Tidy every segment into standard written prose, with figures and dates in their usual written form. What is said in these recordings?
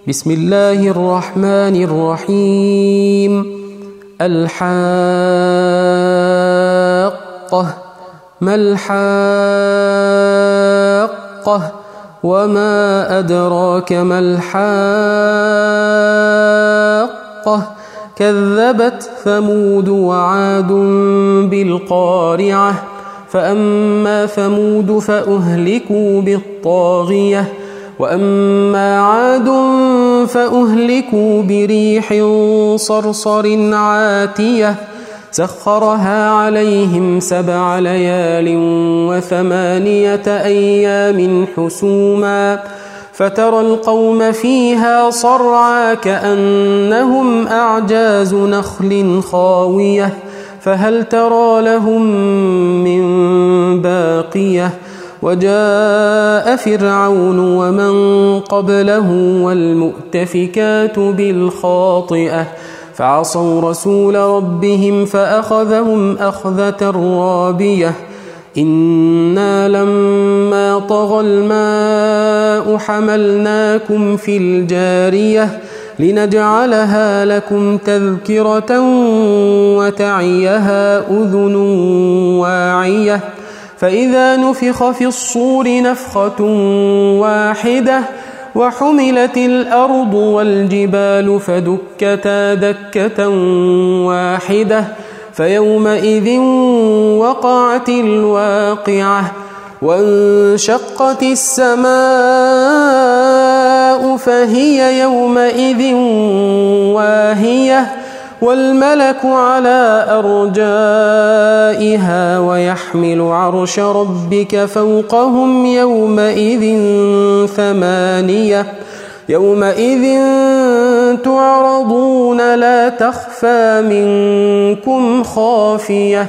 بسم الله الرحمن الرحيم. الحاقة. ما الحاقة؟ وما أدراك ما الحاقة؟ كذبت ثمود وعاد بالقارعة. فأما ثمود فأهلكوا بالطاغية، وأما عاد فأهلكوا بريح صرصر عاتية سخرها عليهم 7 ليال و8 أيام حسوما، فترى القوم فيها صرعى كأنهم أعجاز نخل خاوية، فهل ترى لهم من باقية؟ وجاء فرعون ومن قبله والمؤتفكات بالخاطئة فعصوا رسول ربهم فأخذهم أخذة رابية. إنا لما طغى الماء حملناكم في الجارية لنجعلها لكم تذكرة وتعيها أذن واعية. فإذا نفخ في الصور نفخة واحدة وحملت الأرض والجبال فدكتا دكة واحدة فيومئذ وقعت الواقعة. وانشقت السماء فهي يومئذ واهية، والملك على أرجائها ويحمل عرش ربك فوقهم يومئذ 8. يومئذ تعرضون لا تخفى منكم خافية.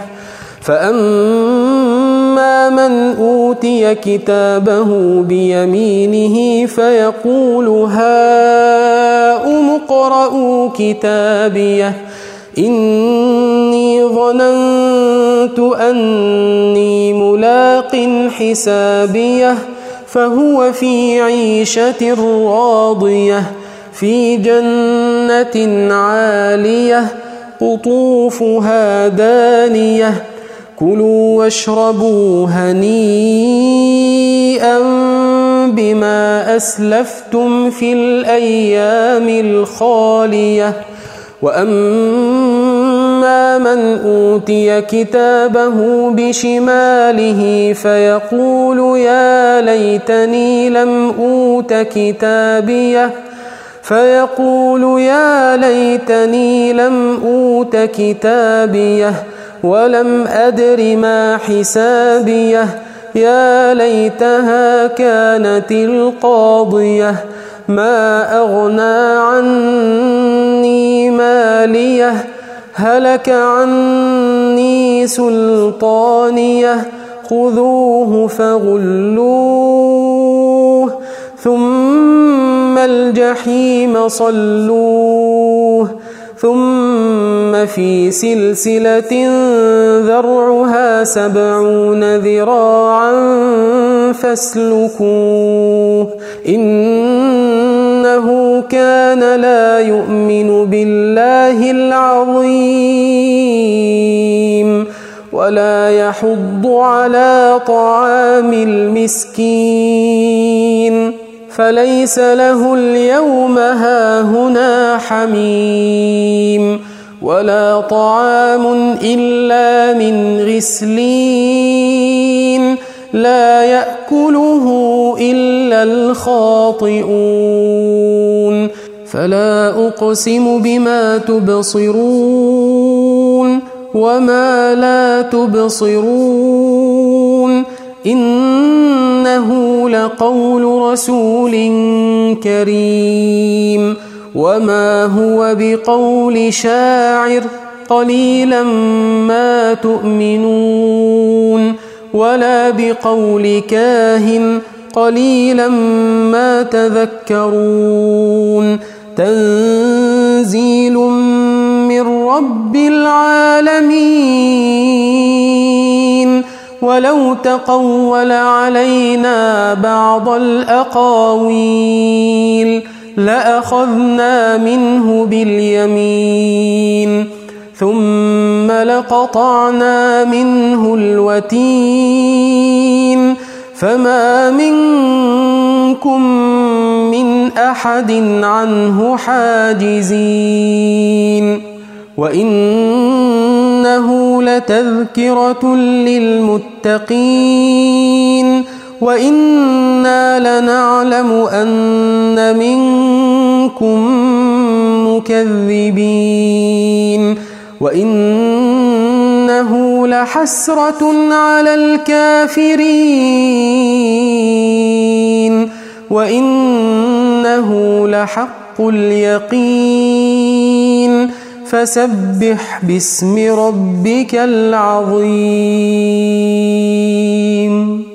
فأما من أوتي كتابه بيمينه فيقول هاؤم اقرءوا كتابيه إني ظننت أني ملاق حسابيه فهو في عيشة راضية في جنة عالية قطوفها دانية. كلوا واشربوا هنيئا بما أسلفتم في الأيام الخالية. وأما من أوتي كتابه بشماله فيقول يا ليتني لم أوت كتابيه ولم أدر ما حسابيه يا ليتها كانت القاضية ما أغنى عني ماليه هلك عني سلطانيه خذوه فغلوه ثم الجحيم صلوه ثم في سلسلة ذرعها 70 ذراعا فاسلكوه إنه كان لا يؤمن بالله العظيم ولا يحض على طعام المسكين فليس له اليوم هاهنا حميم ولا طعام إلا من غسلين لا يأكله إلا الخاطئون. فلا أقسم بما تبصرون وما لا تبصرون إنه لقول رسول كريم وما هو بقول شاعر قليلا ما تؤمنون ولا بقول كاهن قليلا ما تذكرون. تنزيل من رب العالمين ولو تقول علينا بعض الأقاويل لأخذنا منه باليمين ثم لقطعنا منه الوتين فما منكم من أحد عنه حاجزين وإنه لتذكرة للمتقين وإنا لنعلم أن منكم مكذبين وإنه لحسرة على الكافرين وإنه لحق اليقين فسبح باسم ربك العظيم.